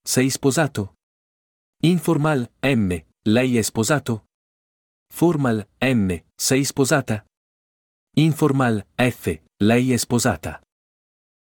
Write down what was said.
sei sposato? Informal, M, lei è sposato? Formal, M, sei sposata? Informal, F, lei è sposata.